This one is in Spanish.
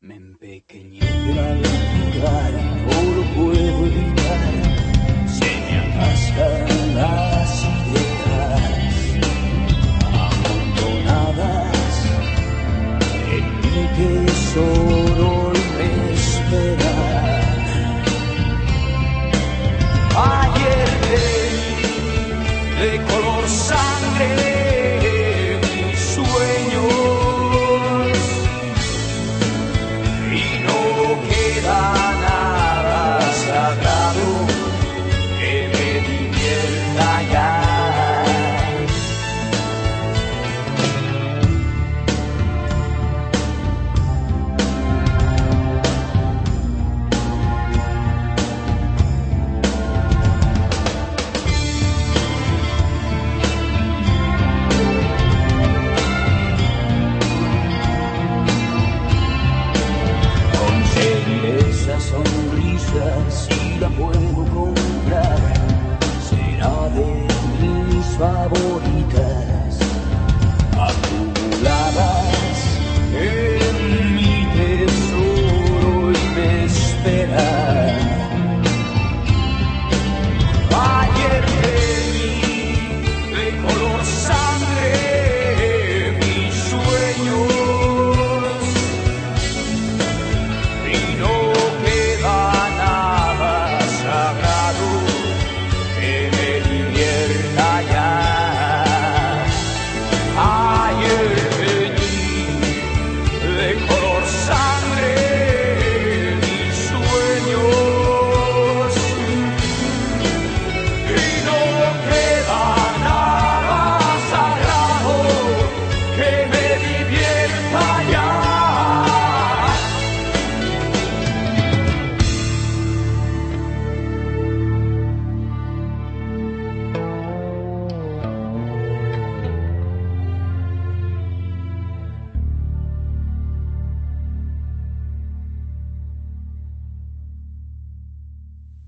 Me empequeñé la lugar, no lo puedo evitar. Se me atascan las ideas amontonadas en mi tesoro y me espera. Ayer de color sangre mis sueños y no queda nada sagrado que me divierta ya. Sonrisa, si la puedo comprar, será de mis favores.